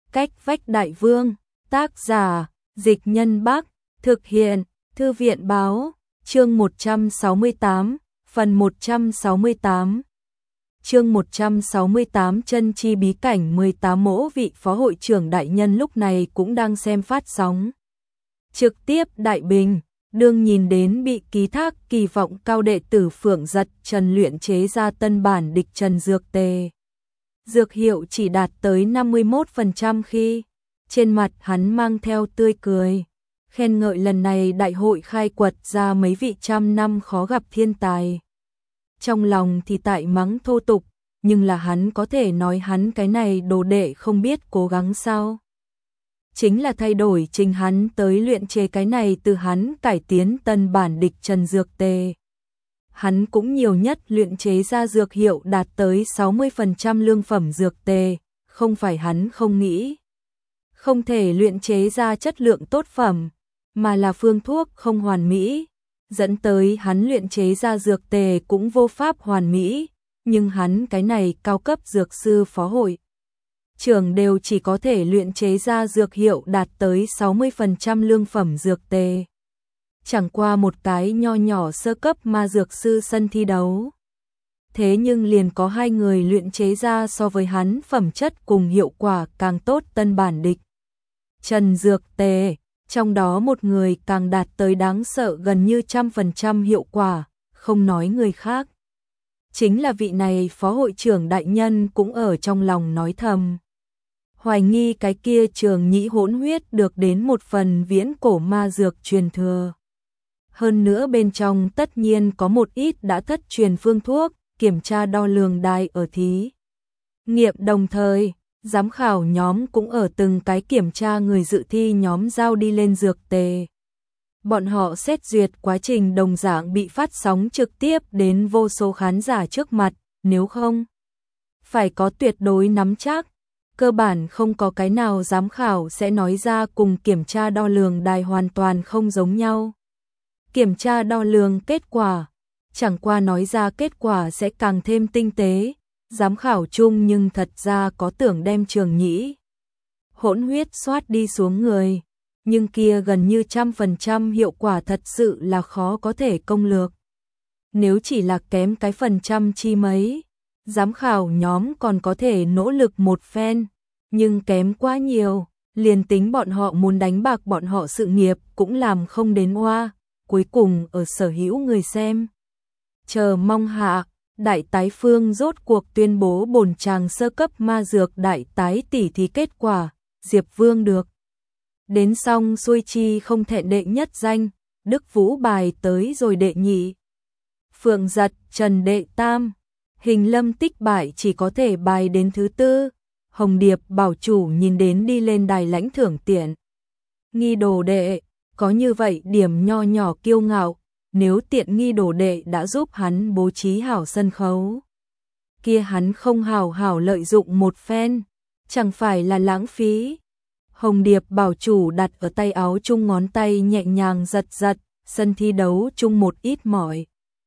Cách vách đại vương, tác giả, Dịch Nhân Bắc, thực hiện, Thư viện báo, chương 168, phần 168. Chương 168 chân chi bí cảnh 18 mỗ vị phó hội trưởng đại nhân lúc này cũng đang xem phát sóng. Trực tiếp đại bình, đương nhìn đến bị ký thác kỳ vọng cao đệ tử Phượng Giật Trần luyện chế ra tân bản địch trần dược tề. Dược hiệu chỉ đạt tới 51% khi trên mặt hắn mang theo tươi cười, khen ngợi lần này đại hội khai quật ra mấy vị trăm năm khó gặp thiên tài. Trong lòng thì tại mắng thô tục, nhưng là hắn có thể nói hắn cái này đồ đệ không biết cố gắng sao. Chính là thay đổi trình hắn tới luyện chế cái này từ hắn cải tiến tân bản địch trần dược tề. Hắn cũng nhiều nhất luyện chế ra dược hiệu đạt tới 60% lương phẩm dược tề, không phải hắn không nghĩ. Không thể luyện chế ra chất lượng tốt phẩm, mà là phương thuốc không hoàn mỹ, dẫn tới hắn luyện chế ra dược tề cũng vô pháp hoàn mỹ, nhưng hắn cái này cao cấp dược sư phó hội trưởng đều chỉ có thể luyện chế ra dược hiệu đạt tới 60% lương phẩm dược tề. Chẳng qua một cái nho nhỏ sơ cấp ma dược sư sân thi đấu. Thế nhưng liền có hai người luyện chế ra so với hắn phẩm chất cùng hiệu quả càng tốt tân bản địch trần dược tề, trong đó một người càng đạt tới đáng sợ gần như 100% hiệu quả, không nói người khác. Chính là vị này phó hội trưởng đại nhân cũng ở trong lòng nói thầm. Hoài nghi cái kia Trường Nhĩ hỗn huyết được đến một phần viễn cổ ma dược truyền thừa. Hơn nữa bên trong tất nhiên có một ít đã thất truyền phương thuốc, kiểm tra đo lường đài ở thí nghiệm đồng thời, giám khảo nhóm cũng ở từng cái kiểm tra người dự thi nhóm giao đi lên dược tề. Bọn họ xét duyệt quá trình đồng dạng bị phát sóng trực tiếp đến vô số khán giả trước mặt, nếu không phải có tuyệt đối nắm chắc, cơ bản không có cái nào giám khảo sẽ nói ra cùng kiểm tra đo lường đài hoàn toàn không giống nhau. Kiểm tra đo lường kết quả, chẳng qua nói ra kết quả sẽ càng thêm tinh tế, giám khảo chung nhưng thật ra có tưởng đem Trường Nhĩ hỗn huyết soát đi xuống người, nhưng kia gần như 100% hiệu quả thật sự là khó có thể công lược. Nếu chỉ là kém cái phần trăm chi mấy, giám khảo nhóm còn có thể nỗ lực một phen, nhưng kém quá nhiều, liền tính bọn họ muốn đánh bạc bọn họ sự nghiệp cũng làm không đến oa. Cuối cùng ở sở hữu người xem chờ mong hạ, đại tái phương rốt cuộc tuyên bố bổn chàng sơ cấp ma dược đại tái tỉ thí kết quả, Diệp Vương được đến xong xuôi chi không thẹn đệ nhất danh, Đức Vũ bài tới rồi đệ nhị, Phượng Giật Trần đệ tam, Hình Lâm Tích bại chỉ có thể bài đến thứ tư. Hồng Điệp bảo chủ nhìn đến đi lên đài lãnh thưởng tiện nghi đồ đệ, có như vậy điểm nho nhỏ kiêu ngạo, nếu tiện nghi đồ đệ đã giúp hắn bố trí hảo sân khấu, kia hắn không hảo hảo lợi dụng một phen, chẳng phải là lãng phí. Hồng Điệp bảo chủ đặt ở tay áo chung ngón tay nhẹ nhàng giật giật, sân thi đấu chung một ít mỏi.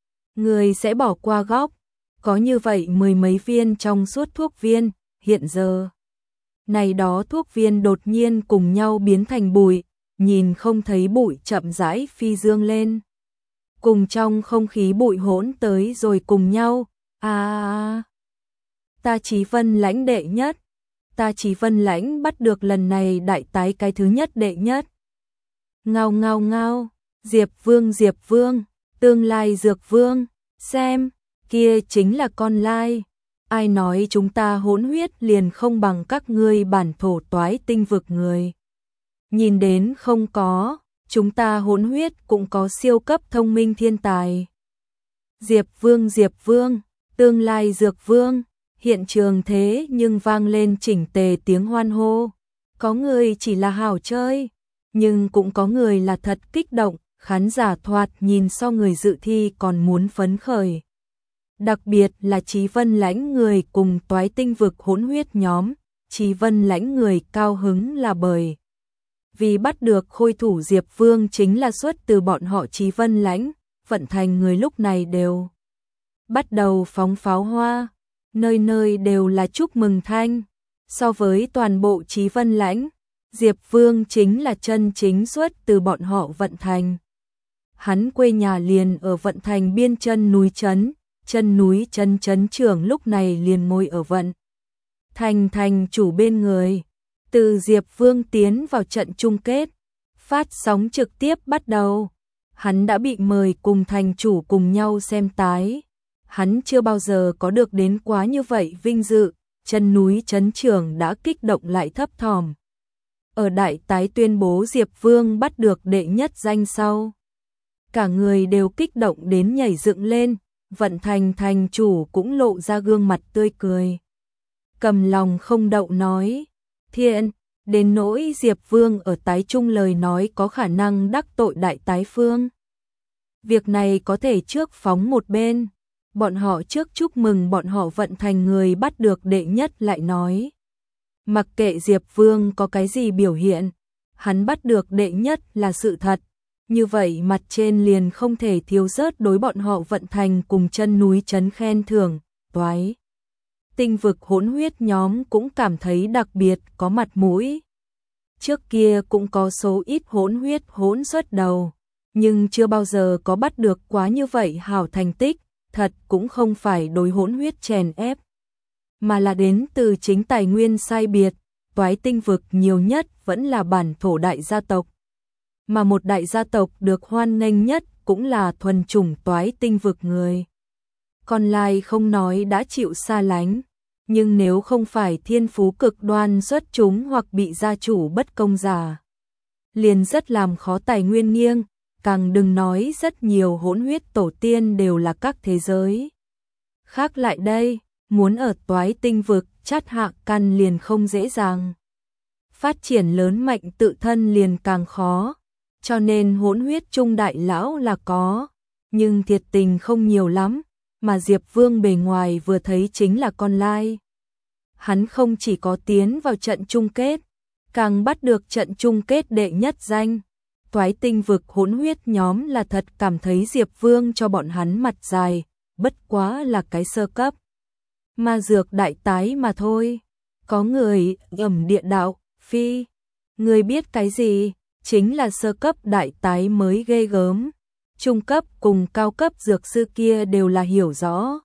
Người sẽ bỏ qua góc, có như vậy mười mấy viên trong suốt thuốc viên, hiện giờ. Này đó thuốc viên đột nhiên cùng nhau biến thành bụi, nhìn không thấy bụi chậm rãi phi dương lên. Cùng trong không khí bụi hỗn tới rồi cùng nhau, ta Chí Vân Lãnh đệ nhất, ta Chí Vân Lãnh bắt được lần này đại tái cái thứ nhất đệ nhất. Ngao ngao ngao, Diệp Vương, tương lai Dược Vương, xem, kia chính là con lai. Ai nói chúng ta hỗn huyết liền không bằng các ngươi bản thổ toái tinh vực người. Nhìn đến không có, chúng ta hỗn huyết cũng có siêu cấp thông minh thiên tài. Diệp Vương, tương lai Dược Vương, hiện trường thế nhưng vang lên chỉnh tề tiếng hoan hô. Có người chỉ là hảo chơi, nhưng cũng có người là thật kích động, khán giả thoạt nhìn so người dự thi còn muốn phấn khởi. Đặc biệt là Chí Vân Lãnh người cùng toái tinh vực hỗn huyết nhóm, Chí Vân Lãnh người cao hứng là bởi vì bắt được khôi thủ Diệp Vương chính là xuất từ bọn họ Chí Vân Lãnh, vận thành người lúc này đều bắt đầu phóng pháo hoa, nơi nơi đều là chúc mừng thanh. So với toàn bộ Chí Vân Lãnh, Diệp Vương chính là chân chính xuất từ bọn họ Vận Thành. Hắn quê nhà liền ở Vận Thành biên chân núi trấn trấn trưởng lúc này liền ngồi ở Vận Thành thành chủ bên người. Từ Diệp Vương tiến vào trận chung kết, phát sóng trực tiếp bắt đầu. Hắn đã bị mời cùng thành chủ cùng nhau xem tái. Hắn chưa bao giờ có được đến quá như vậy vinh dự, chân núi trấn trưởng đã kích động lại thấp thỏm. Ở đại tái tuyên bố Diệp Vương bắt được đệ nhất danh sau, cả người đều kích động đến nhảy dựng lên, Vận Thành thành chủ cũng lộ ra gương mặt tươi cười. Cầm lòng không đậu nói, thiện, đến nỗi Diệp Vương ở tái trung lời nói có khả năng đắc tội đại tái phương. Việc này có thể trước phóng một bên, bọn họ trước chúc mừng bọn họ Vận Thành người bắt được đệ nhất lại nói. Mặc kệ Diệp Vương có cái gì biểu hiện, hắn bắt được đệ nhất là sự thật. Như vậy mặt trên liền không thể thiếu rớt đối bọn họ Vận Thành cùng chân núi trấn khen thưởng, toái. Tinh vực hỗn huyết nhóm cũng cảm thấy đặc biệt có mặt mũi. Trước kia cũng có số ít hỗn huyết hỗn xuất đầu, nhưng chưa bao giờ có bắt được quá như vậy hảo thành tích, thật cũng không phải đối hỗn huyết chèn ép, mà là đến từ chính tài nguyên sai biệt, toái tinh vực nhiều nhất vẫn là bản thổ đại gia tộc. Mà một đại gia tộc được hoan nghênh nhất cũng là thuần chủng toái tinh vực người. Còn lại không nói đã chịu xa lánh, nhưng nếu không phải thiên phú cực đoan xuất chúng hoặc bị gia chủ bất công giả, liền rất làm khó tài nguyên nghiêng, càng đừng nói rất nhiều hỗn huyết tổ tiên đều là các thế giới khác lại đây, muốn ở toái tinh vực chát hạ căn liền không dễ dàng. Phát triển lớn mạnh tự thân liền càng khó, cho nên hỗn huyết trung đại lão là có, nhưng thiệt tình không nhiều lắm, mà Diệp Vương bề ngoài vừa thấy chính là con lai. Hắn không chỉ có tiến vào trận chung kết, càng bắt được trận chung kết đệ nhất danh. Toái tinh vực hỗn huyết nhóm là thật cảm thấy Diệp Vương cho bọn hắn mặt dài, bất quá là cái sơ cấp. Ma dược đại tái mà thôi. Có người ẩm địa đạo, phi. Người biết cái gì, chính là sơ cấp đại tái mới ghê gớm. Trung cấp cùng cao cấp dược sư kia đều là hiểu rõ.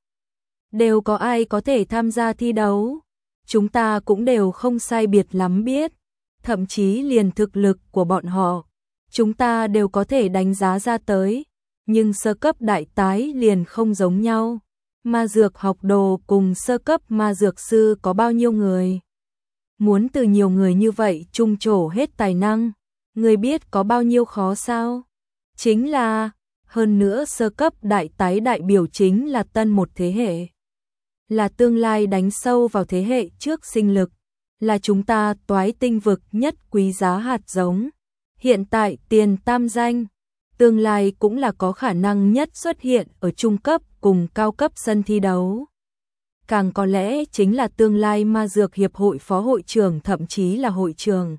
Đều có ai có thể tham gia thi đấu. Chúng ta cũng đều không sai biệt lắm biết. Thậm chí liền thực lực của bọn họ, chúng ta đều có thể đánh giá ra tới. Nhưng sơ cấp đại tái liền không giống nhau. Ma dược học đồ cùng sơ cấp ma dược sư có bao nhiêu người? Muốn từ nhiều người như vậy trung trổ hết tài năng, người biết có bao nhiêu khó sao? Chính là, hơn nữa sơ cấp đại tái đại biểu chính là tân một thế hệ. Là tương lai đánh sâu vào thế hệ trước sinh lực, là chúng ta toái tinh vực nhất quý giá hạt giống. Hiện tại tiền tam danh, tương lai cũng là có khả năng nhất xuất hiện ở trung cấp cùng cao cấp sân thi đấu. Càng có lẽ chính là tương lai ma dược hiệp hội phó hội trưởng thậm chí là hội trưởng.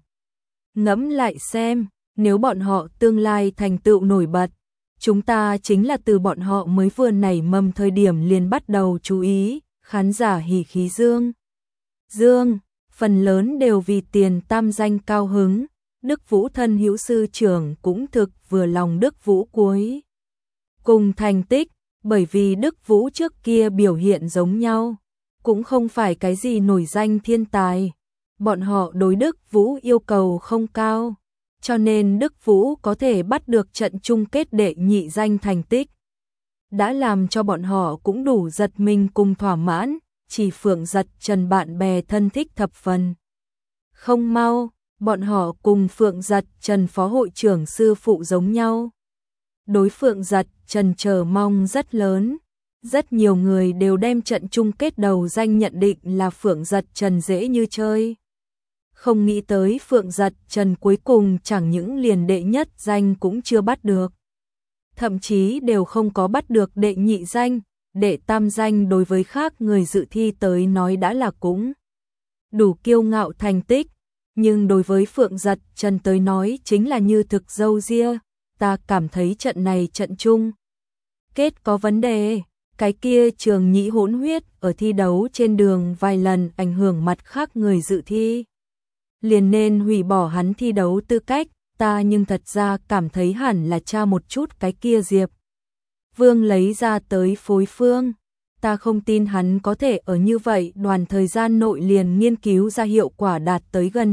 Ngẫm lại xem, nếu bọn họ tương lai thành tựu nổi bật, chúng ta chính là từ bọn họ mới vừa nảy mầm thời điểm liền bắt đầu chú ý, khán giả hỉ khí dương, phần lớn đều vì tiền tam danh cao hứng. Đức Vũ thân hữu sư trưởng cũng thực vừa lòng Đức Vũ cuối cùng thành tích, bởi vì Đức Vũ trước kia biểu hiện giống nhau, cũng không phải cái gì nổi danh thiên tài. Bọn họ đối Đức Vũ yêu cầu không cao, cho nên Đức Vũ có thể bắt được trận chung kết đệ nhị danh thành tích. Đã làm cho bọn họ cũng đủ giật mình cùng thỏa mãn, chỉ Phượng Giật Trần bạn bè thân thích thập phần. Không mau. Bọn họ cùng Phượng Giật Trần phó hội trưởng sư phụ giống nhau. Đối Phượng Giật Trần chờ mong rất lớn. Rất nhiều người đều đem trận chung kết đầu danh nhận định là Phượng Giật Trần dễ như chơi. Không nghĩ tới Phượng Giật Trần cuối cùng chẳng những liền đệ nhất danh cũng chưa bắt được. Thậm chí đều không có bắt được đệ nhị danh, đệ tam danh đối với khác người dự thi tới nói đã là cũng đủ kiêu ngạo thành tích. Nhưng đối với Phượng Giật Trần tới nói chính là như thực dâu ria, ta cảm thấy trận này trận chung kết có vấn đề, Cái kia Trường Nhĩ hỗn huyết ở thi đấu trên đường vài lần ảnh hưởng mặt khác người dự thi. Liền nên hủy bỏ hắn thi đấu tư cách, ta nhưng thật ra cảm thấy hẳn là tra một chút cái kia Diệp Vương lấy ra tới phối phương. Ta không tin hắn có thể ở như vậy đoàn thời gian nội liền nghiên cứu ra hiệu quả đạt tới gần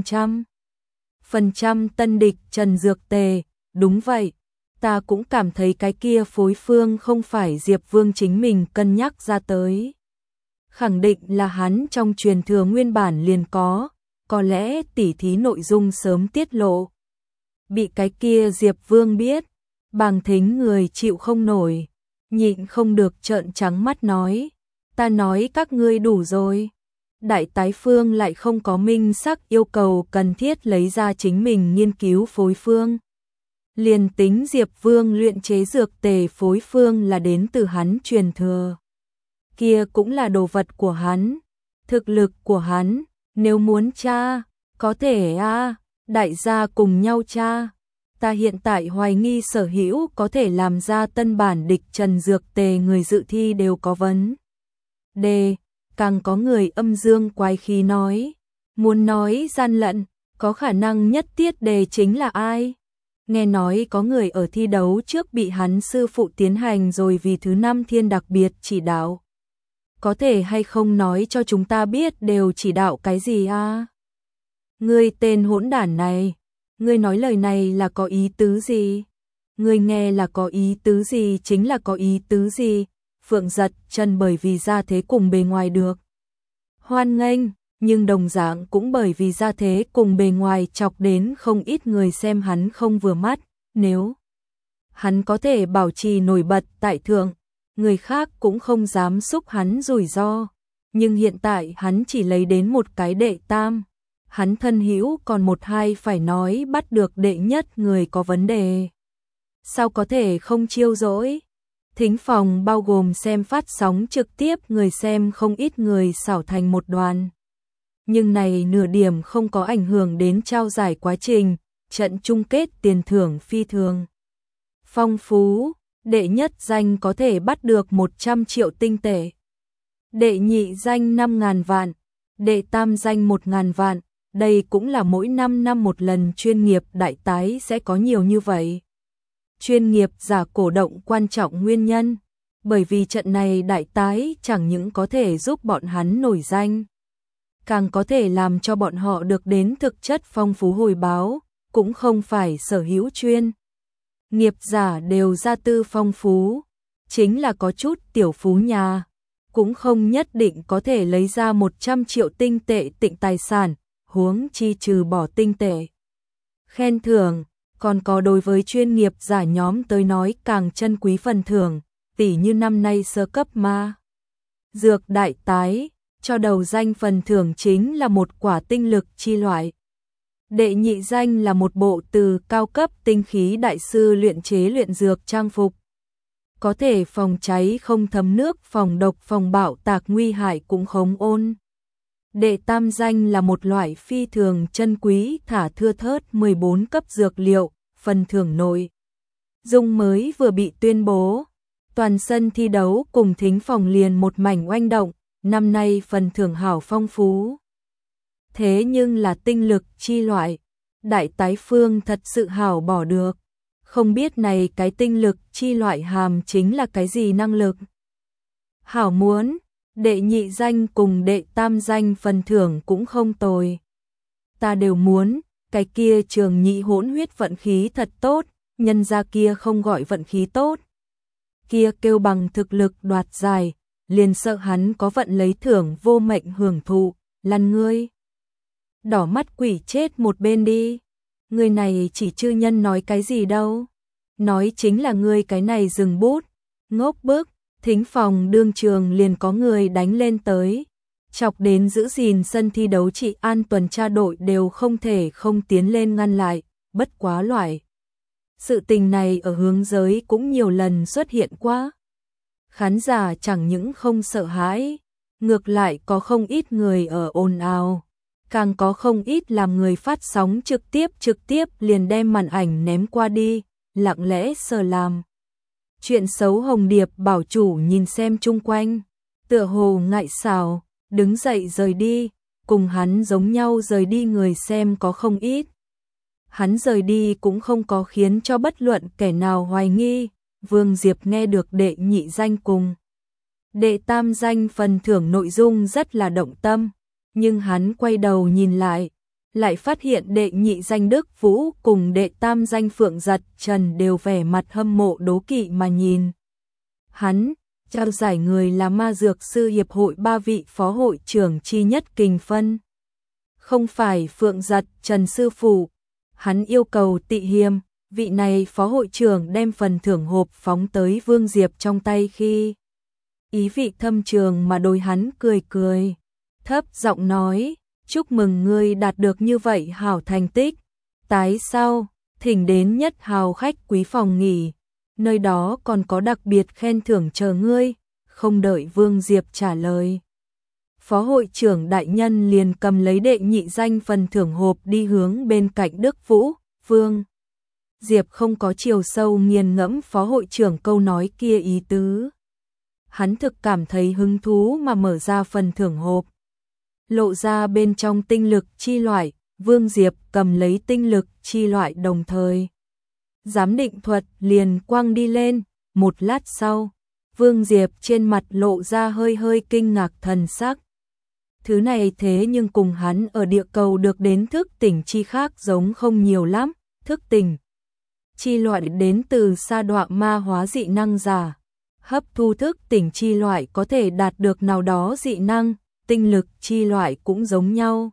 100% tân địch Trần Dược Tề. Đúng vậy, ta cũng cảm thấy cái kia phối phương không phải Diệp Vương chính mình cân nhắc ra tới. Khẳng định là hắn trong truyền thừa nguyên bản liền có lẽ tỉ thí nội dung sớm tiết lộ. Bị cái kia Diệp Vương biết, Bàng Thính người chịu không nổi, nhịn không được trợn trắng mắt nói, ta nói các ngươi đủ rồi. Đại Tái Phương lại không có minh xác yêu cầu cần thiết lấy ra chính mình nghiên cứu phối phương. Liền tính Diệp Vương luyện chế dược tề phối phương là đến từ hắn truyền thừa. Kia cũng là đồ vật của hắn, thực lực của hắn, nếu muốn tra, có thể đại gia cùng nhau tra. Ta hiện tại hoài nghi sở hữu có thể làm ra tân bản địch Trần Dược Tề người dự thi đều có vấn đề, càng có người âm dương quái khí nói, muốn nói gian lận, có khả năng nhất tiết đề chính là ai? Nghe nói có người ở thi đấu trước bị hắn sư phụ tiến hành rồi vì thứ 5 thiên đặc biệt chỉ đạo. Có thể hay không nói cho chúng ta biết đều chỉ đạo cái gì Ngươi tên hỗn đản này, ngươi nói lời này là có ý tứ gì? Ngươi nghe là có ý tứ gì chính là có ý tứ gì? Phượng giật chân bởi vì gia thế cùng bề ngoài được hoan nghênh, nhưng đồng dạng cũng bởi vì gia thế cùng bề ngoài chọc đến không ít người xem hắn không vừa mắt. Nếu hắn có thể bảo trì nổi bật tại thượng, người khác cũng không dám xúc hắn rủi ro. Nhưng hiện tại hắn chỉ lấy đến một cái đệ tam, hắn thân hữu còn một hai phải nói bắt được đệ nhất người có vấn đề. Sao có thể không chiêu dỗi? Thính phòng bao gồm xem phát sóng trực tiếp người xem không ít người xảo thành một đoàn. Nhưng này nửa điểm không có ảnh hưởng đến trao giải quá trình, trận chung kết tiền thưởng phi thường phong phú, đệ nhất danh có thể bắt được 100 triệu tinh tệ. Đệ nhị danh 5.000 vạn, đệ tam danh 1.000 vạn, đây cũng là mỗi 5 năm một lần chuyên nghiệp đại tái sẽ có nhiều như vậy. Chuyên nghiệp giả cổ động quan trọng nguyên nhân, bởi vì trận này đại tái chẳng những có thể giúp bọn hắn nổi danh, càng có thể làm cho bọn họ được đến thực chất phong phú hồi báo, cũng không phải sở hữu chuyên nghiệp giả đều gia tư phong phú, chính là có chút tiểu phú nhà, cũng không nhất định có thể lấy ra 100 triệu tinh tệ tịnh tài sản, huống chi trừ bỏ tinh tệ khen thưởng, còn có đối với chuyên nghiệp giả nhóm tới nói càng chân quý phần thưởng, tỉ như năm nay sơ cấp ma dược đại tái, cho đầu danh phần thưởng chính là một quả tinh lực chi loại. Đệ nhị danh là một bộ từ cao cấp tinh khí đại sư luyện chế luyện dược trang phục. Có thể phòng cháy không thấm nước, phòng độc, phòng bạo tạc nguy hại cũng không ôn. Đệ tam danh là một loại phi thường chân quý thả thưa thớt 14 cấp dược liệu, phần thưởng nội dung mới vừa bị tuyên bố. Toàn sân thi đấu cùng thính phòng liền một mảnh oanh động, năm nay phần thưởng hảo phong phú. Thế nhưng là tinh lực chi loại, Đại Tái Phương thật sự hảo bỏ được. Không biết này cái tinh lực chi loại hàm chính là cái gì năng lực. Hảo muốn, đệ nhị danh cùng đệ tam danh phần thưởng cũng không tồi. Ta đều muốn, cái kia Trường Nhĩ hỗn huyết vận khí thật tốt, nhân ra kia không gọi vận khí tốt. Kia kêu bằng thực lực đoạt giải, liền sợ hắn có vận lấy thưởng vô mệnh hưởng thụ, lăn ngươi. Đỏ mắt quỷ chết một bên đi. Người này chỉ chư nhân nói cái gì đâu. Nói chính là ngươi cái này dừng bút. Ngốc bức, thính phòng đương trường liền có người đánh lên tới. Chọc đến giữ gìn sân thi đấu trị an tuần tra đội đều không thể không tiến lên ngăn lại. Bất quá loại. Sự tình này ở hướng giới cũng nhiều lần xuất hiện qua. Khán giả chẳng những không sợ hãi, ngược lại có không ít người ở ồn ào. Càng có không ít làm người phát sóng trực tiếp liền đem màn ảnh ném qua đi, lặng lẽ sờ làm. Chuyện xấu Hồng Điệp bảo chủ nhìn xem chung quanh, tựa hồ ngại xảo, đứng dậy rời đi, cùng hắn giống nhau rời đi người xem có không ít. Hắn rời đi cũng không có khiến cho bất luận kẻ nào hoài nghi, Vương Diệp nghe được đệ nhị danh cùng đệ tam danh phần thưởng nội dung rất là động tâm, nhưng hắn quay đầu nhìn lại phát hiện đệ nhị danh Đức Vũ cùng đệ tam danh Phượng Giật Trần đều vẻ mặt hâm mộ đố kỵ mà nhìn. Hắn, trao giải người là Ma Dược Sư Hiệp hội 3 vị phó hội trưởng chi nhất Kình Phân. Không phải Phượng Giật Trần sư phụ, hắn yêu cầu Tị Hiềm, vị này phó hội trưởng đem phần thưởng hộp phóng tới Vương Diệp trong tay khi ý vị thâm trường mà đối hắn cười cười, thấp giọng nói, chúc mừng ngươi đạt được như vậy hảo thành tích, tái sau, thỉnh đến Nhất Hào khách quý phòng nghỉ, nơi đó còn có đặc biệt khen thưởng chờ ngươi, không đợi Vương Diệp trả lời. Phó hội trưởng đại nhân liền cầm lấy đệ nhị danh phần thưởng hộp đi hướng bên cạnh Đức Vũ, Vương Diệp không có chiều sâu nghiền ngẫm phó hội trưởng câu nói kia ý tứ. Hắn thực cảm thấy hứng thú mà mở ra phần thưởng hộp. Lộ ra bên trong tinh lực chi loại, Vương Diệp cầm lấy tinh lực chi loại đồng thời. Giám định thuật liền quăng đi lên, một lát sau, Vương Diệp trên mặt lộ ra hơi hơi kinh ngạc thần sắc. Thứ này thế nhưng cùng hắn ở địa cầu được đến thức tỉnh chi khác giống không nhiều lắm, thức tỉnh chi loại đến từ sa đọa ma hóa dị năng giả. Hấp thu thức tỉnh chi loại có thể đạt được nào đó dị năng, tinh lực chi loại cũng giống nhau.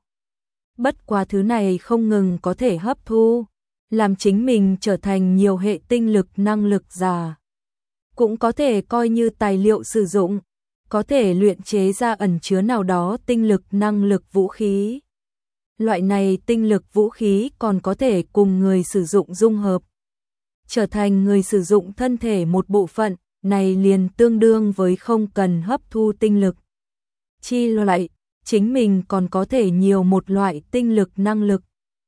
Bất quá thứ này không ngừng có thể hấp thu, làm chính mình trở thành nhiều hệ tinh lực năng lực giả. Cũng có thể coi như tài liệu sử dụng, có thể luyện chế ra ẩn chứa nào đó tinh lực năng lực vũ khí. Loại này tinh lực vũ khí còn có thể cùng người sử dụng dung hợp, trở thành người sử dụng thân thể một bộ phận, này liền tương đương với không cần hấp thu tinh lực chi loại, chính mình còn có thể nhiều một loại tinh lực năng lực.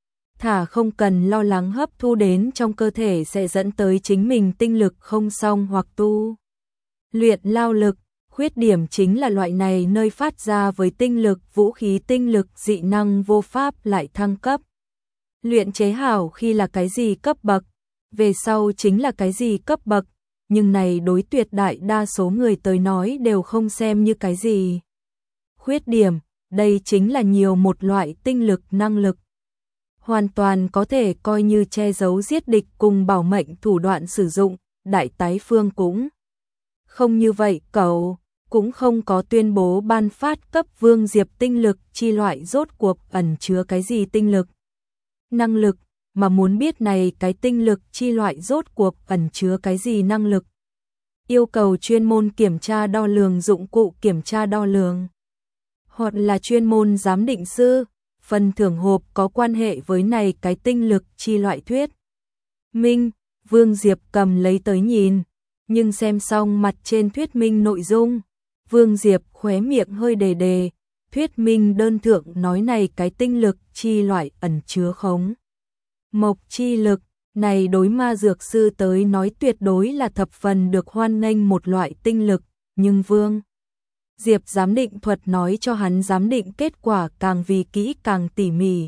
Thả không cần lo lắng hấp thu đến trong cơ thể sẽ dẫn tới chính mình tinh lực không xong hoặc tu luyện lao lực. Khuyết điểm chính là loại này nơi phát ra với tinh lực vũ khí tinh lực dị năng vô pháp lại thăng cấp. Luyện chế hảo khi là cái gì cấp bậc, về sau chính là cái gì cấp bậc, nhưng này đối tuyệt đại đa số người tới nói đều không xem như cái gì. Khuyết điểm, đây chính là nhiều một loại tinh lực năng lực. Hoàn toàn có thể coi như che giấu giết địch cùng bảo mệnh thủ đoạn sử dụng, Đại Tái Phương cũng không như vậy, cậu cũng không có tuyên bố ban phát cấp Vương Diệp tinh lực chi loại rốt cuộc ẩn chứa cái gì tinh lực năng lực, mà muốn biết này cái tinh lực chi loại rốt cuộc ẩn chứa cái gì năng lực. Yêu cầu chuyên môn kiểm tra đo lường dụng cụ kiểm tra đo lường, hoặc là chuyên môn giám định sư. Phần thưởng hộp có quan hệ với này cái tinh lực chi loại thuyết minh, Vương Diệp cầm lấy tới nhìn, nhưng xem xong mặt trên thuyết minh nội dung, Vương Diệp khóe miệng hơi đề đề, thuyết minh đơn thượng nói này cái tinh lực chi loại ẩn chứa khống mộc chi lực, này đối ma dược sư tới nói tuyệt đối là thập phần được hoan nghênh một loại tinh lực, nhưng Vương Diệp giám định thuật nói cho hắn giám định kết quả càng vì kỹ càng tỉ mỉ.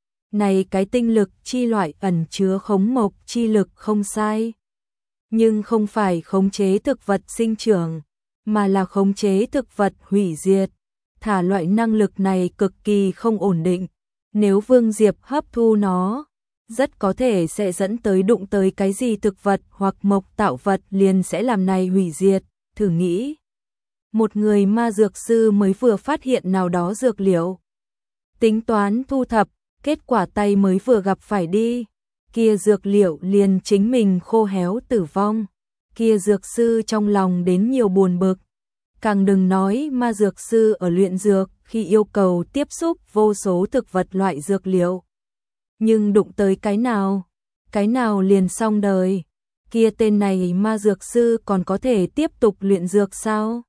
Này cái tinh lực chi loại ẩn chứa khống mộc chi lực không sai, nhưng không phải khống chế thực vật sinh trưởng, mà là khống chế thực vật hủy diệt. Thả loại năng lực này cực kỳ không ổn định, nếu Vương Diệp hấp thu nó, rất có thể sẽ dẫn tới đụng tới cái gì thực vật hoặc mộc tạo vật liền sẽ làm này hủy diệt. Thử nghĩ, một người ma dược sư mới vừa phát hiện nào đó dược liệu, tính toán thu thập, kết quả tay mới vừa gặp phải đi, kia dược liệu liền chính mình khô héo tử vong, kia dược sư trong lòng đến nhiều buồn bực. Càng đừng nói ma dược sư ở luyện dược khi yêu cầu tiếp xúc vô số thực vật loại dược liệu. Nhưng đụng tới cái nào liền xong đời, kia tên này ma dược sư còn có thể tiếp tục luyện dược sao?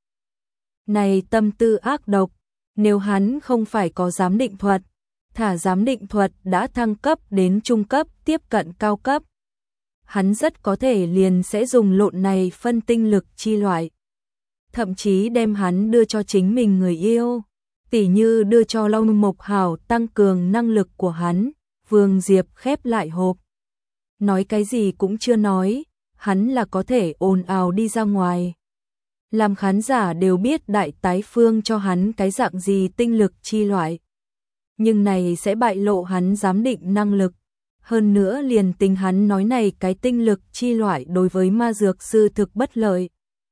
Này tâm tư ác độc, nếu hắn không phải có giám định thuật, thả giám định thuật đã thăng cấp đến trung cấp tiếp cận cao cấp. hắn rất có thể liền sẽ dùng lộn này phân tinh lực chi loại. Thậm chí đem hắn đưa cho chính mình người yêu, tỉ như đưa cho Long Mộc Hảo tăng cường năng lực của hắn. Vương Diệp khép lại hộp. Nói cái gì cũng chưa nói, hắn là có thể ồn ào đi ra ngoài. Làm khán giả đều biết Đại Tái Phương cho hắn cái dạng gì tinh lực chi loại. Nhưng này sẽ bại lộ hắn giám định năng lực. Hơn nữa liền tính hắn nói này cái tinh lực chi loại đối với ma dược sư thực bất lợi.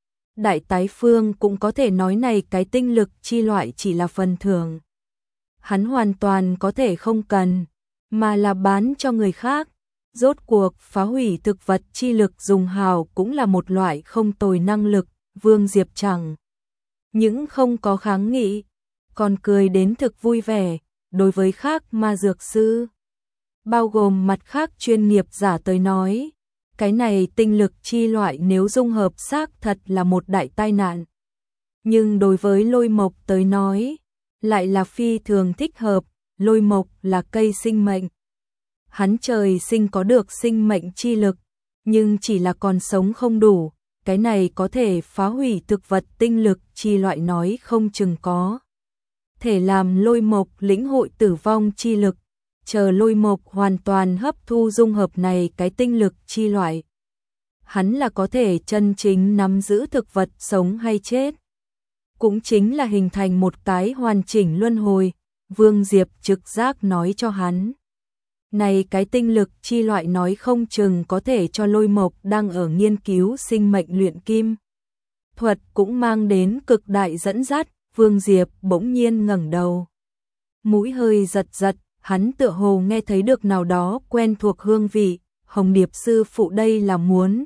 Đại Tái Phương cũng có thể nói này cái tinh lực chi loại chỉ là phần thưởng. Hắn hoàn toàn có thể không cần, mà là bán cho người khác. Rốt cuộc phá hủy thực vật chi lực dùng hào cũng là một loại không tồi năng lực. Vương Diệp chẳng những không có kháng nghị, còn cười đến thực vui vẻ. Đối với khác ma dược sư, bao gồm mặt khác chuyên nghiệp giả tới nói, cái này tinh lực chi loại nếu dung hợp xác thật là một đại tai nạn. Nhưng đối với Lôi Mộc tới nói, lại là phi thường thích hợp. Lôi Mộc là cây sinh mệnh. Hắn trời sinh có được sinh mệnh chi lực, nhưng chỉ là còn sống không đủ. Cái này có thể phá hủy thực vật tinh lực chi loại nói không chừng có thể làm Lôi Mộc lĩnh hội tử vong chi lực, chờ Lôi Mộc hoàn toàn hấp thu dung hợp này cái tinh lực chi loại. Hắn là có thể chân chính nắm giữ thực vật sống hay chết. Cũng chính là hình thành một cái hoàn chỉnh luân hồi. Vương Diệp trực giác nói cho hắn. Này cái tinh lực chi loại nói không chừng có thể cho Lôi Mộc đang ở nghiên cứu sinh mệnh luyện kim thuật cũng mang đến cực đại dẫn dắt. Vương Diệp bỗng nhiên ngẩng đầu. Mũi hơi giật giật, hắn tựa hồ nghe thấy được nào đó quen thuộc hương vị. Hồng Điệp sư phụ đây là muốn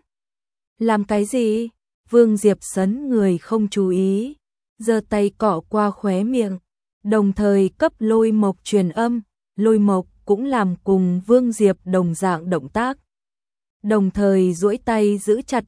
làm cái gì? Vương Diệp sấn người không chú ý, giơ tay cọ qua khóe miệng, đồng thời cấp Lôi Mộc truyền âm. Lôi Mộc cũng làm cùng Vương Diệp đồng dạng động tác. Đồng thời duỗi tay giữ chặt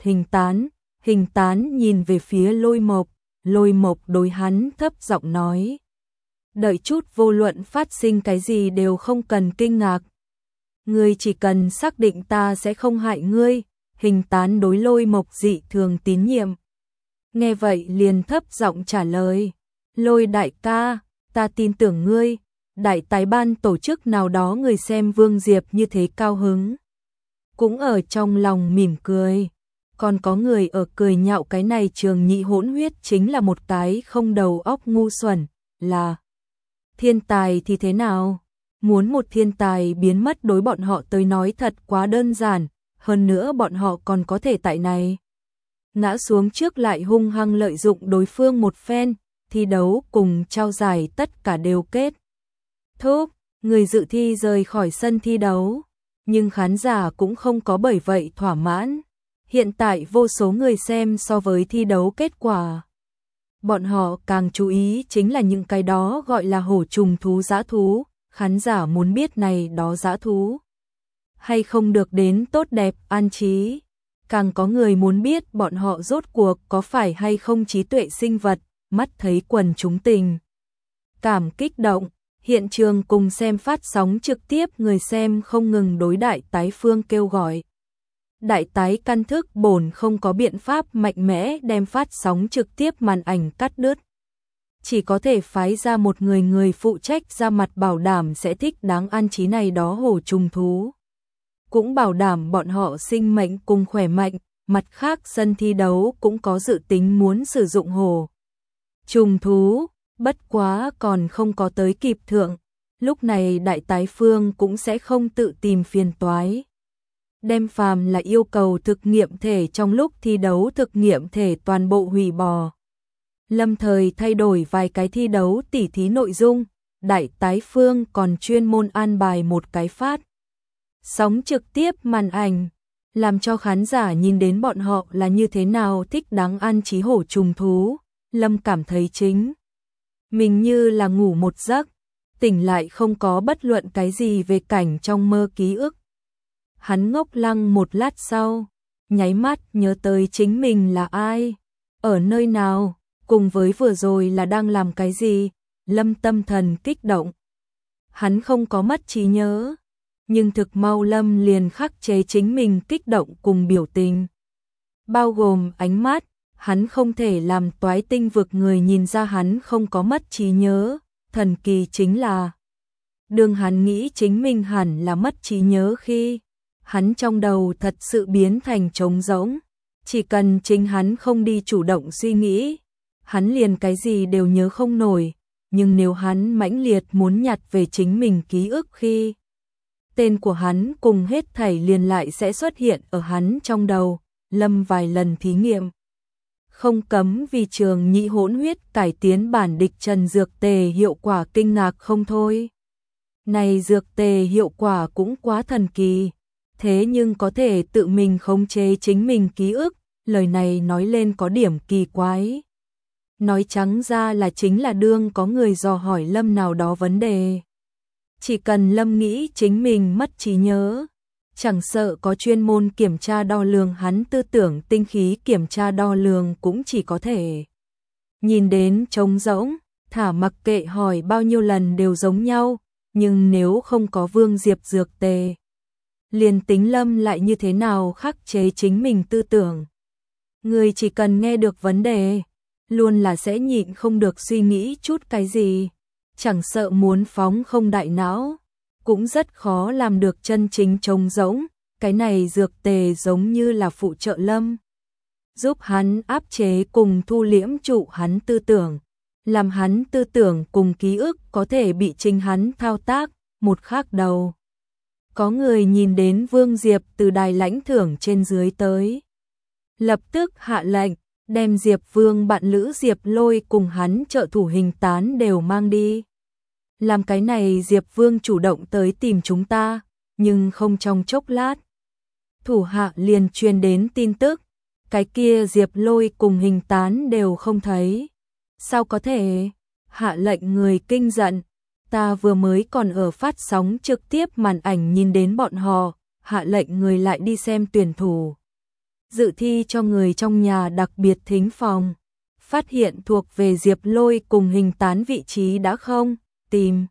Hình Tán nhìn về phía Lôi Mộc. Lôi Mộc đối hắn thấp giọng nói. Đợi chút, vô luận phát sinh cái gì đều không cần kinh ngạc. Ngươi chỉ cần xác định ta sẽ không hại ngươi. Hình Tán đối Lôi Mộc dị thường tín nhiệm. Nghe vậy liền thấp giọng trả lời. Lôi đại ca, ta tin tưởng ngươi. Đại tái ban tổ chức nào đó người xem Vương Diệp như thế cao hứng, cũng ở trong lòng mỉm cười. Còn có người ở cười nhạo cái này Trường Nhị hỗn huyết chính là một cái không đầu óc ngu xuẩn. Là thiên tài thì thế nào? Muốn một thiên tài biến mất đối bọn họ tới nói thật quá đơn giản. Hơn nữa bọn họ còn có thể tại này ngã xuống trước lại hung hăng lợi dụng đối phương một phen. Thi đấu cùng trao giải tất cả đều kết thúc, người dự thi rời khỏi sân thi đấu, nhưng khán giả cũng không có bởi vậy thỏa mãn. Hiện tại vô số người xem so với thi đấu kết quả. Bọn họ càng chú ý chính là những cái đó gọi là hổ trùng thú dã thú. Khán giả muốn biết này đó dã thú hay không được đến tốt đẹp an trí. Càng có người muốn biết bọn họ rốt cuộc có phải hay không trí tuệ sinh vật. Mắt thấy quần chúng tình cảm kích động. Hiện trường cùng xem phát sóng trực tiếp, người xem không ngừng đối Đại Tái Phương kêu gọi. Đại Tái căn thức bổn không có biện pháp mạnh mẽ đem phát sóng trực tiếp màn ảnh cắt đứt. Chỉ có thể phái ra một người phụ trách ra mặt bảo đảm sẽ thích đáng an trí này đó hổ trùng thú. Cũng bảo đảm bọn họ sinh mệnh cùng khỏe mạnh. Mặt khác sân thi đấu cũng có dự tính muốn sử dụng hổ trùng thú. Bất quá còn không có tới kịp thượng, lúc này Đại Tái Phương cũng sẽ không tự tìm phiền toái. Đem phàm là yêu cầu thực nghiệm thể trong lúc thi đấu thực nghiệm thể toàn bộ hủy bỏ. Lâm thời thay đổi vài cái thi đấu tỉ thí nội dung. Đại Tái Phương còn chuyên môn an bài một cái phát sóng trực tiếp màn ảnh, làm cho khán giả nhìn đến bọn họ là như thế nào thích đáng an trí hổ trùng thú. Lâm cảm thấy chính mình như là ngủ một giấc, tỉnh lại không có bất luận cái gì về cảnh trong mơ ký ức. Hắn ngốc lăng một lát sau, nháy mắt nhớ tới chính mình là ai, ở nơi nào, cùng với vừa rồi là đang làm cái gì. Lâm tâm thần kích động. Hắn không có mất trí nhớ, nhưng thực mau Lâm liền khắc chế chính mình kích động cùng biểu tình. Bao gồm ánh mắt, hắn không thể làm Toái Tinh vực người nhìn ra hắn không có mất trí nhớ, thần kỳ chính là đương hắn nghĩ chính mình hẳn là mất trí nhớ khi hắn trong đầu thật sự biến thành trống rỗng, chỉ cần chính hắn không đi chủ động suy nghĩ, hắn liền cái gì đều nhớ không nổi, nhưng nếu hắn mãnh liệt muốn nhặt về chính mình ký ức khi tên của hắn cùng hết thảy liền lại sẽ xuất hiện ở hắn trong đầu. Lâm vài lần thí nghiệm không cấm vì Trường Nhị hỗn huyết cải tiến bản địch trần dược tề hiệu quả kinh ngạc không thôi. Này dược tề hiệu quả cũng quá thần kỳ, thế nhưng có thể tự mình khống chế chính mình ký ức, lời này nói lên có điểm kỳ quái. Nói trắng ra là chính là đương có người dò hỏi Lâm nào đó vấn đề. Chỉ cần Lâm nghĩ chính mình mất trí nhớ, chẳng sợ có chuyên môn kiểm tra đo lường hắn tư tưởng tinh khí kiểm tra đo lường cũng chỉ có thể nhìn đến trống rỗng, thả mặc kệ hỏi bao nhiêu lần đều giống nhau, nhưng nếu không có Vương Diệp dược tề, liền tính Lâm lại như thế nào khắc chế chính mình tư tưởng. Người chỉ cần nghe được vấn đề, luôn là sẽ nhịn không được suy nghĩ chút cái gì, chẳng sợ muốn phóng không đại não, cũng rất khó làm được chân chính trống rỗng, cái này dược tề giống như là phụ trợ Lâm, giúp hắn áp chế cùng thu liễm trụ hắn tư tưởng, làm hắn tư tưởng cùng ký ức có thể bị chính hắn thao tác. Một khác đầu, có người nhìn đến Vương Diệp từ đài lãnh thưởng trên dưới tới, lập tức hạ lệnh, đem Diệp Vương bạn lữ Diệp Lôi cùng hắn trợ thủ Hình Tán đều mang đi. Làm cái này Diệp Vương chủ động tới tìm chúng ta, nhưng không trong chốc lát. Thủ hạ liền truyền đến tin tức, cái kia Diệp Lôi cùng Hình Tán đều không thấy. Sao có thể? Hạ lệnh người kinh giận, ta vừa mới còn ở phát sóng trực tiếp màn ảnh nhìn đến bọn họ, hạ lệnh người lại đi xem tuyển thủ. Dự thi cho người trong nhà đặc biệt thính phòng, phát hiện thuộc về Diệp Lôi cùng Hình Tán vị trí đã không tìm.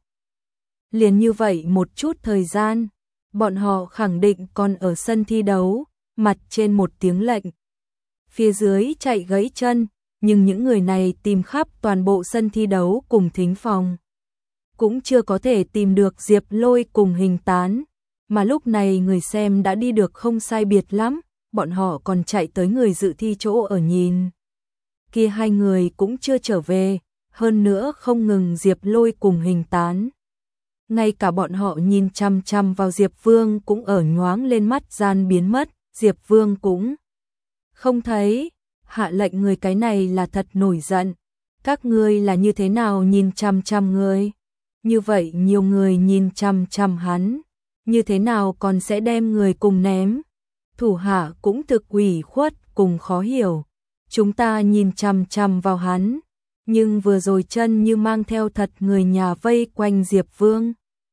Liền như vậy một chút thời gian, bọn họ khẳng định còn ở sân thi đấu, mặt trên một tiếng lệnh. Phía dưới chạy gãy chân, nhưng những người này tìm khắp toàn bộ sân thi đấu cùng thính phòng. Cũng chưa có thể tìm được Diệp Lôi cùng Hình Tán, mà lúc này người xem đã đi được không sai biệt lắm, bọn họ còn chạy tới người dự thi chỗ ở nhìn. Kia hai người cũng chưa trở về, hơn nữa không ngừng Diệp Lôi cùng Hình Tán. Ngay cả bọn họ nhìn chăm chăm vào Diệp Vương cũng ở nhoáng lên mắt gian biến mất, Diệp Vương cũng không thấy. Hạ lệnh người cái này là thật nổi giận. Các ngươi là như thế nào nhìn chăm chăm người? Như vậy nhiều người nhìn chăm chăm hắn, như thế nào còn sẽ đem người cùng ném? Thủ hạ cũng thực ủy khuất cùng khó hiểu. Chúng ta nhìn chăm chăm vào hắn, nhưng vừa rồi chân như mang theo thật người nhà vây quanh Diệp Vương.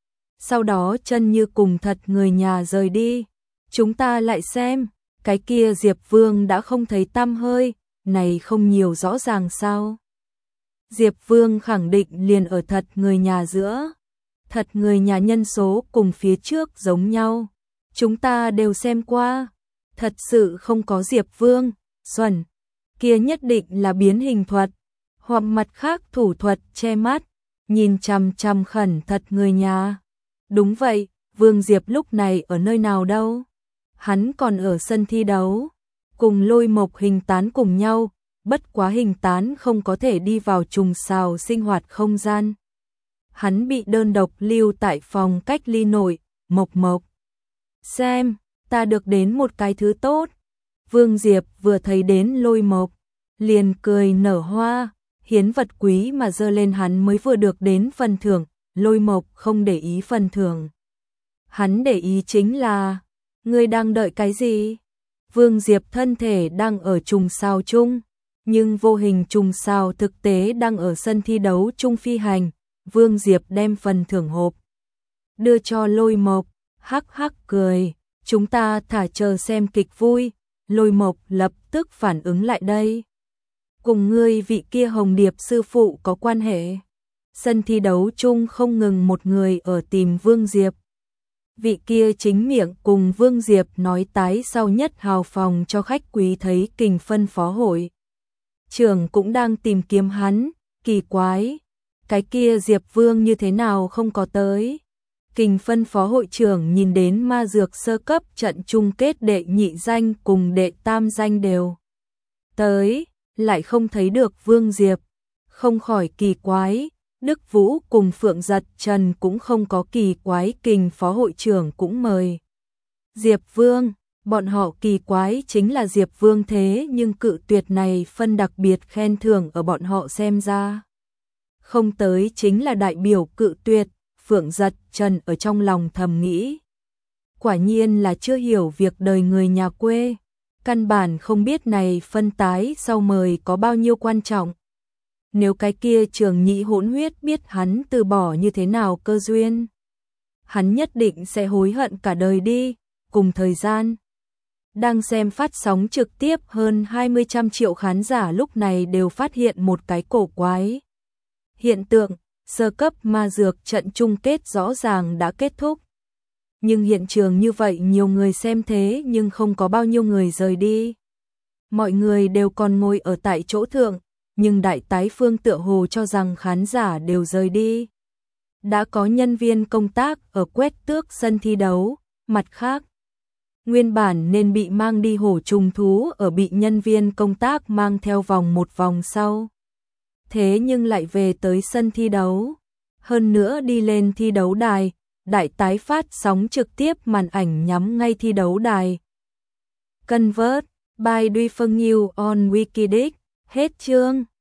Sau đó chân như cùng thật người nhà rời đi. Chúng ta lại xem, cái kia Diệp Vương đã không thấy tăm hơi, này không nhiều rõ ràng sao? Diệp Vương khẳng định liền ở thật người nhà giữa. Thật người nhà nhân số cùng phía trước giống nhau. Chúng ta đều xem qua. Thật sự không có Diệp Vương, xuẩn. Kia nhất định là biến hình thuật, hoặc mặt khác thủ thuật che mắt, nhìn chằm chằm khẩn thật người nhà. Đúng vậy, Vương Diệp lúc này ở nơi nào đâu? Hắn còn ở sân thi đấu, cùng Lôi Mộc Hình Tán cùng nhau, bất quá Hình Tán không có thể đi vào trùng xào sinh hoạt không gian. Hắn bị đơn độc lưu tại phòng cách ly nội. Mộc Mộc, xem, ta được đến một cái thứ tốt. Vương Diệp vừa thấy đến Lôi Mộc, liền cười nở hoa, hiến vật quý mà giơ lên hắn mới vừa được đến phần thưởng. Lôi Mộc không để ý phần thưởng. Hắn để ý chính là, ngươi đang đợi cái gì? Vương Diệp thân thể đang ở trùng sao chung, nhưng vô hình trùng sao thực tế đang ở sân thi đấu chung phi hành. Vương Diệp đem phần thưởng hộp đưa cho Lôi Mộc, hắc hắc cười, chúng ta thả chờ xem kịch vui. Lôi Mộc lập tức phản ứng lại đây. Cùng ngươi vị kia Hồng Điệp sư phụ có quan hệ. Sân thi đấu chung không ngừng một người ở tìm Vương Diệp. Vị kia chính miệng cùng Vương Diệp nói tái sau nhất hào phòng cho khách quý thấy Kình phân phó hội trưởng cũng đang tìm kiếm hắn, kỳ quái. Cái kia Diệp Vương như thế nào không có tới. Kình phân phó hội trưởng nhìn đến ma dược sơ cấp trận chung kết đệ nhị danh cùng đệ tam danh đều tới, lại không thấy được Vương Diệp, không khỏi kỳ quái. Đức Vũ cùng Phượng Giật Trần cũng không có kỳ quái, Kình phó hội trưởng cũng mời Diệp Vương, bọn họ kỳ quái chính là Diệp Vương thế nhưng cự tuyệt này phân đặc biệt khen thưởng ở bọn họ xem ra. Không tới chính là đại biểu cự tuyệt, Phượng Giật Trần ở trong lòng thầm nghĩ. Quả nhiên là chưa hiểu việc đời người nhà quê, căn bản không biết này phân tái sau mời có bao nhiêu quan trọng. Nếu cái kia Trường Nhị hỗn huyết biết hắn từ bỏ như thế nào cơ duyên, hắn nhất định sẽ hối hận cả đời đi. Cùng thời gian, đang xem phát sóng trực tiếp hơn 20 triệu khán giả lúc này đều phát hiện một cái cổ quái hiện tượng, sơ cấp ma dược trận chung kết rõ ràng đã kết thúc. Nhưng hiện trường như vậy nhiều người xem thế nhưng không có bao nhiêu người rời đi. Mọi người đều còn ngồi ở tại chỗ thượng, nhưng đại tái phương tựa hồ cho rằng khán giả đều rời đi. Đã có nhân viên công tác ở quét tước sân thi đấu, mặt khác, nguyên bản nên bị mang đi hổ trùng thú ở bị nhân viên công tác mang theo vòng một vòng sau. Thế nhưng lại về tới sân thi đấu, hơn nữa đi lên thi đấu đài, đại tái phát sóng trực tiếp màn ảnh nhắm ngay thi đấu đài. Convert by Duy Phương Nhiêu on Wikidic, hết chương.